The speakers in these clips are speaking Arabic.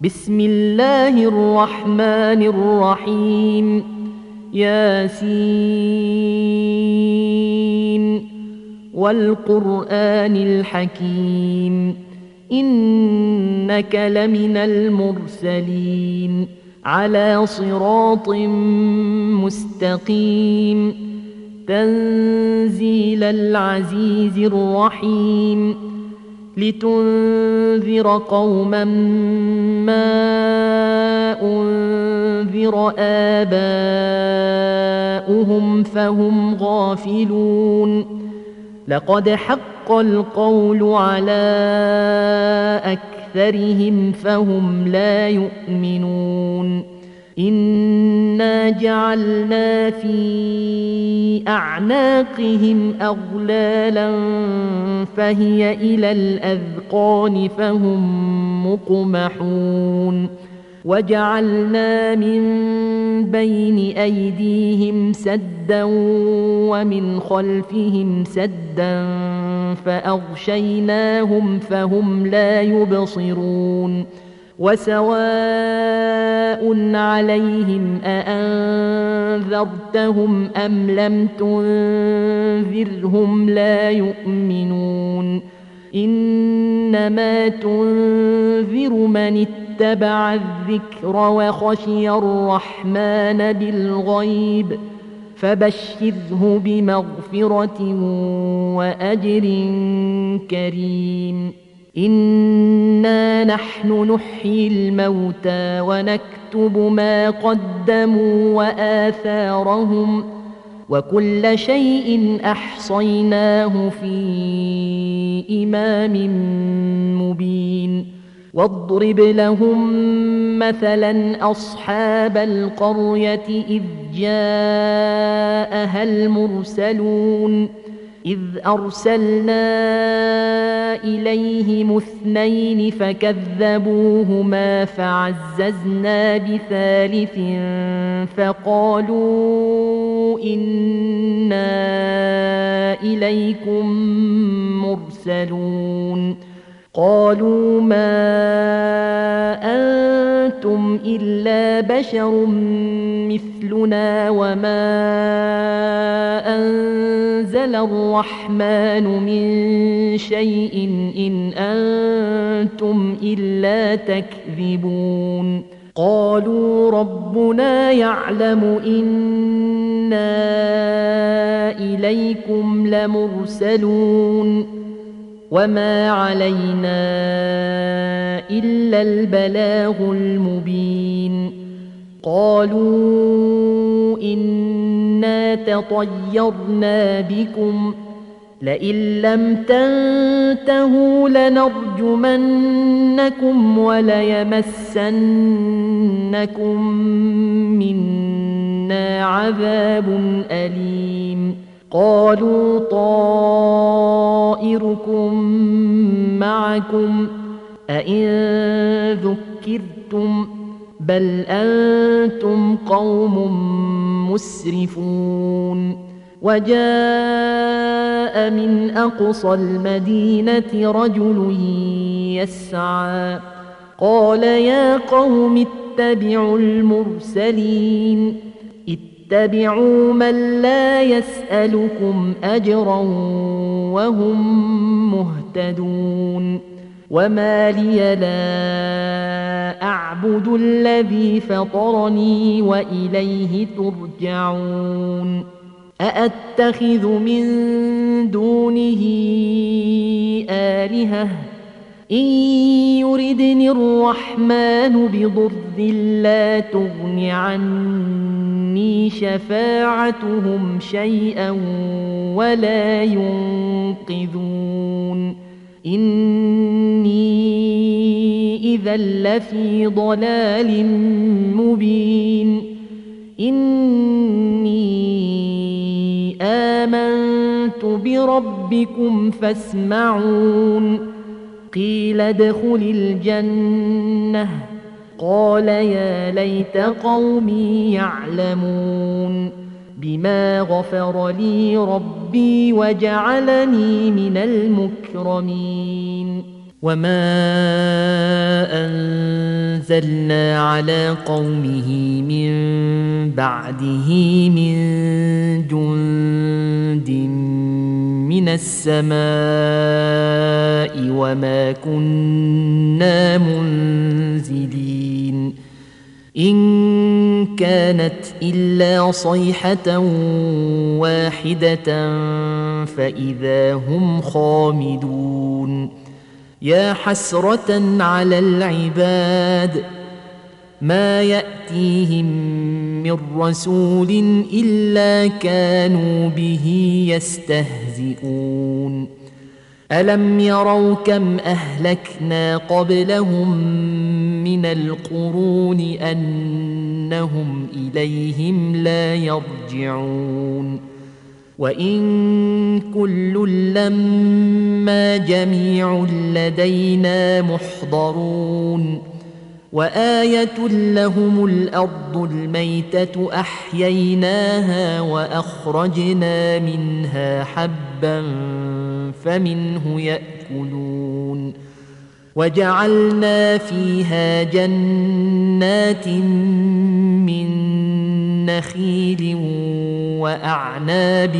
بسم الله الرحمن الرحيم. ياسين والقرآن الحكيم إنك لمن المرسلين على صراط مستقيم تنزيل العزيز الرحيم لتنذر قوما ما أنذر آباؤهم فهم غافلون لقد حق القول على أكثرهم فهم لا يؤمنون إنا جعلنا في أعناقهم أغلالا فهي إلى الأذقان فهم مقمحون وجعلنا من بين أيديهم سدا ومن خلفهم سدا فأغشيناهم فهم لا يبصرون وسواء عليهم أأنذرتهم أم لم تنذرهم لا يؤمنون إنما تنذر من اتبع الذكر وخشي الرحمن بالغيب فبشره بمغفرة وأجر كريم إنا نحن نحيي الموتى ونكتب ما قدموا وآثارهم وكل شيء أحصيناه في إمام مبين واضرب لهم مثلا أصحاب القرية إذ جاءها المرسلون إذ أرسلنا إليهم اثنين فكذبوهما فعززنا بثالث فقالوا إنا إليكم مرسلون قالوا ما أنتم إلا بشر مثلنا وما أنزل الرحمن من شيء إن أنتم إلا تكذبون قالوا ربنا يعلم إنا إليكم لمرسلون وما علينا إلا البلاغ المبين قالوا إنا تطيرنا بكم لئن لم تنتهوا لنرجمنكم وليمسنكم منا عذاب أليم قالوا طائركم معكم أئن ذكرتم بل أنتم قوم مسرفون وجاء من أقصى المدينة رجل يسعى قال يا قوم اتبعوا المرسلين اتبعوا من لا يسألكم أجرا وهم مهتدون وما لي لا أعبد الذي فطرني وإليه ترجعون أأتخذ من دونه آلهة إن يردني الرحمن بضر لا تغن عني شفاعتهم شيئا ولا ينقذون إني إذا لفي ضلال مبين إني آمنت بربكم فاسمعون قيل ادخل الجنة قال يا ليت قومي يعلمون بما غفر لي ربي وجعلني من المكرمين وما أنزلنا على قومه من بعده من جند من السماء وما كنا منزلين إن كانت إلا صيحة واحدة فإذا هم خامدون يا حسرة على العباد ما يأتيهم من رسول إلا كانوا به يستهزئون ألم يروا كم أهلكنا قبلهم من القرون أنهم إليهم لا يرجعون وإن كل لما جميع لدينا محضرون وآية لهم الأرض الميتة أحييناها وأخرجنا منها حبا فمنه يأكلون وجعلنا فيها جنات من نخيل وأعناب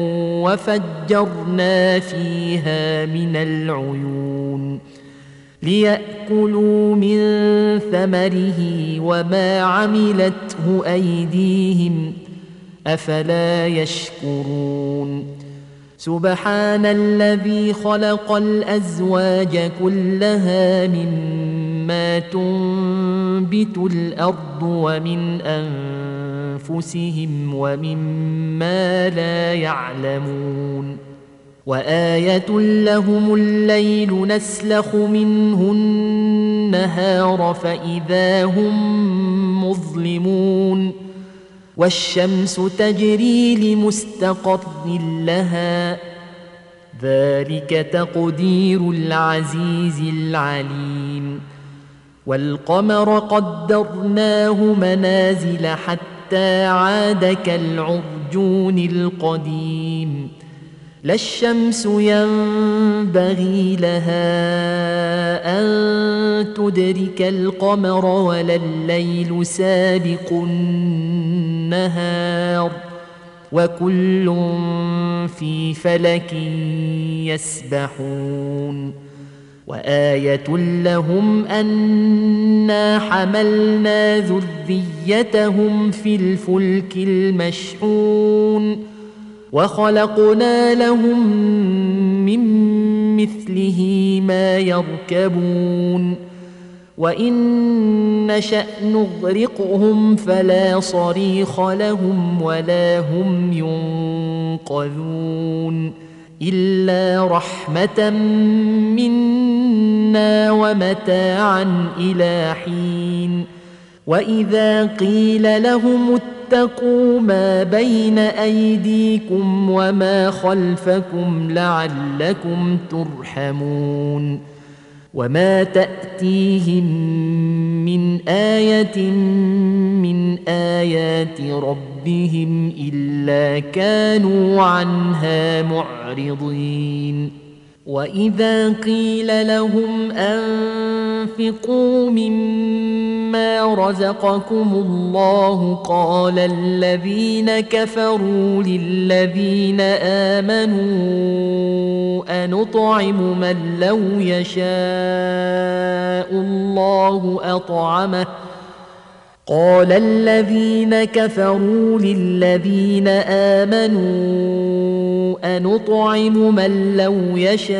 وفجرنا فيها من العيون ليأكلوا من ثمره وما عملته أيديهم أفلا يشكرون سبحان الذي خلق الأزواج كلها مما تنبت الأرض ومن أنفسهم ومما لا يعلمون وآية لهم الليل نسلخ منه النهار فإذا هم مظلمون والشمس تجري لمستقر لها ذلك تقدير العزيز العليم والقمر قدرناه منازل حتى عاد كالعرجون القديم لا الشمس ينبغي لها أن تدرك القمر ولا الليل سابق النهار وكل في فلك يسبحون وآية لهم أنا حملنا ذريتهم في الفلك المشحون وخلقنا لهم من مثله ما يركبون وإن نشأ نغرقهم فلا صريخ لهم ولا هم ينقذون إلا رحمة منا ومتاعا إلى حين وإذا قيل لهم اتقوا ما بين أيديكم وما خلفكم لعلكم ترحمون وما تأتيهم من آية من آيات ربهم إلا كانوا عنها معرضين وإذا قيل لهم أنفقوا مما رزقكم الله قال الذين كفروا للذين آمنوا أنطعم من لو يشاء الله أطعمه قال الذين كفروا للذين آمنوا أنطعم من لو يشاء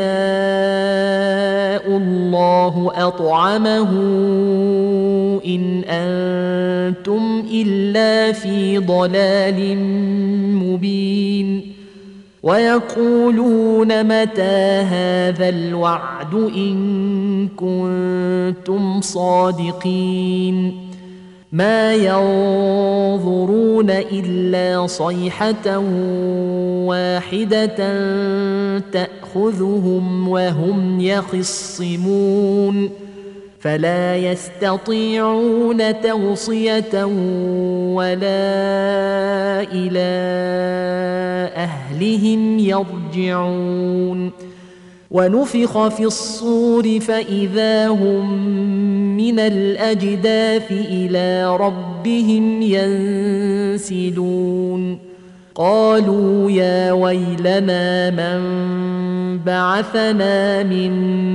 الله أطعمه إن أنتم إلا في ضلال مبين ويقولون متى هذا الوعد إن كنتم صادقين ما ينظرون إلا صيحة واحدة تأخذهم وهم يخصمون فلا يستطيعون توصية ولا إلى أهلهم يرجعون ونفخ في الصور فإذا هم من الأجداث إلى ربهم ينسلون قالوا يا ويلنا من بعثنا من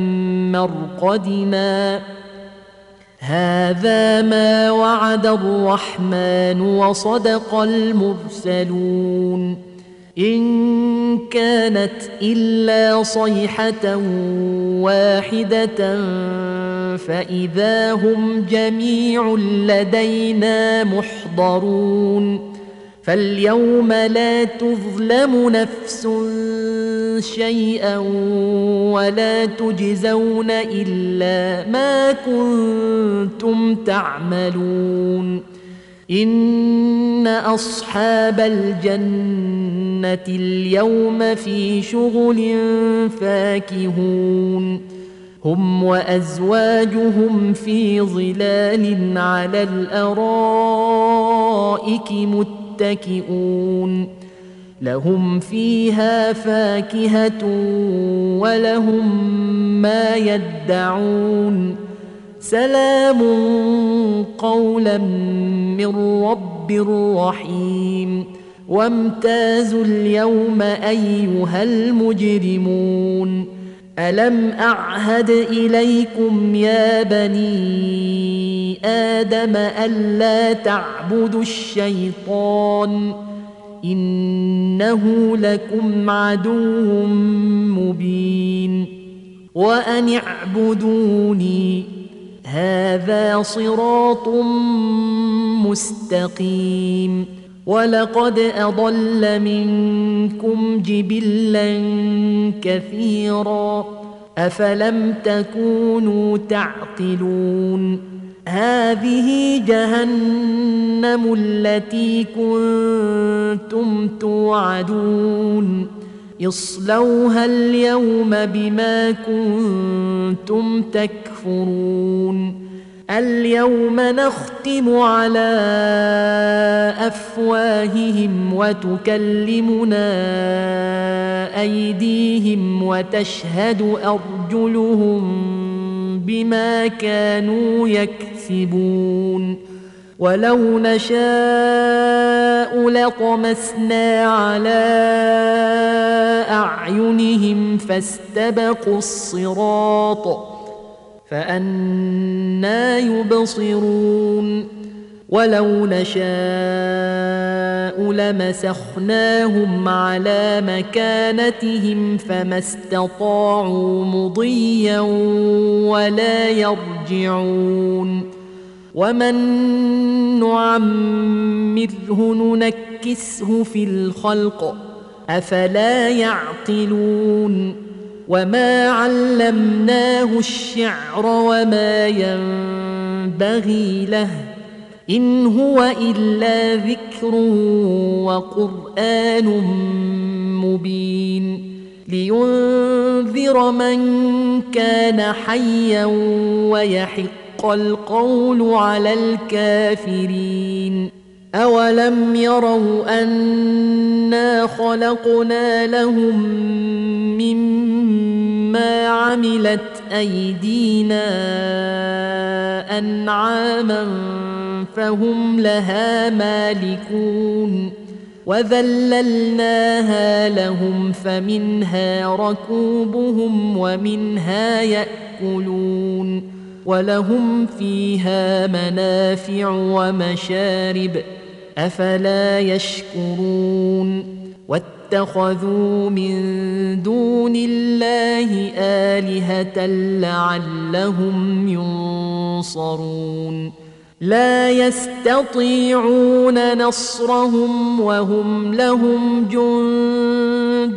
مرقدنا هذا ما وعد الرحمن وصدق المرسلون إن كانت إلا صيحة واحدة فإذا هم جميع لدينا محضرون فاليوم لا تظلم نفس شيئا ولا تجزون إلا ما كنتم تعملون إن أصحاب الجنة اليوم في شغل فاكهون هم وأزواجهم في ظلال على الأرائك متكئون لهم فيها فاكهة ولهم ما يدعون سلام قولا من رب رحيم وامتازوا اليوم أيها المجرمون ألم أعهد إليكم يا بني آدم ألا تعبدوا الشيطان إنه لكم عدو مبين وأن اعبدوني هذا صراط مستقيم ولقد أضل منكم جبلا كثيرا أفلم تكونوا تعقلون هذه جهنم التي كنتم توعدون اصلوها اليوم بما كنتم تكفرون اليوم نختم على أفواههم وتكلمنا أيديهم وتشهد أرجلهم بما كانوا يكسبون ولو نشاء لطمسنا على أعينهم فاستبقوا الصراط فأنى يبصرون ولو نشاء لمسخناهم على مكانتهم فما استطاعوا مضيا ولا يرجعون ومن نعمره ننكسه في الخلق أفلا يعقلون وما علمناه الشعر وما ينبغي له إن هو إلا ذكر وقرآن مبين لينذر من كان حيا ويحق القول على الكافرين أولم يروا أنا خلقنا لهم مما عملت أيدينا أنعاما فهم لها مالكون وذللناها لهم فمنها ركوبهم ومنها يأكلون ولهم فيها منافع ومشارب أفلا يشكرون واتخذوا من دون الله آلهة لعلهم ينصرون لا يستطيعون نصرهم وهم لهم جند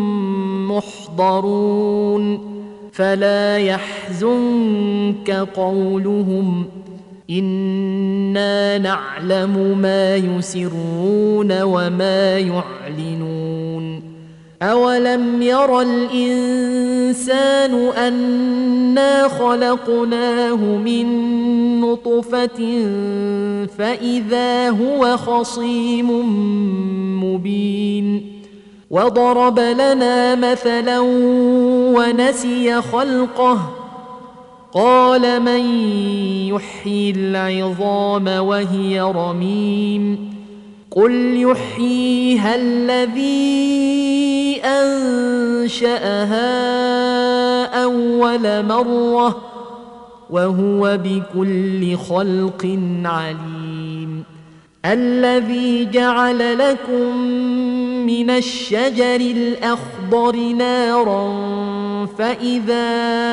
محضرون فلا يحزنك قولهم إنا نعلم ما يسرون وما يعلنون أولم ير الإنسان أنا خلقناه من نطفة فإذا هو خصيم مبين وضرب لنا مثلا ونسي خلقه قال من يحيي العظام وهي رميم قل يحييها الذي أنشأها أول مرة وهو بكل خلق عليم الذي جعل لكم من الشجر الأخضر نارا فإذا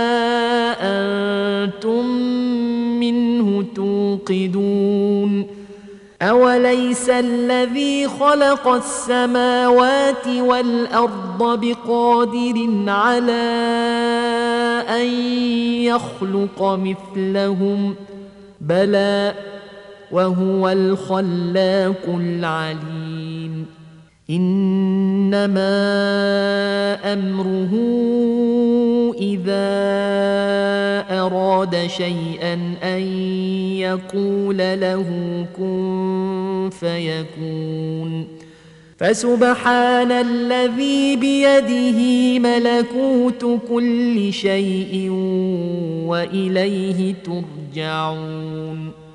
أنتم منه توقدون أوليس الذي خلق السماوات والأرض بقادر على أن يخلق مثلهم بلى وهو الخلاق العليم إنما أمره إذا أراد شيئا أن يقول له كن فيكون فسبحان الذي بيده ملكوت كل شيء وإليه ترجعون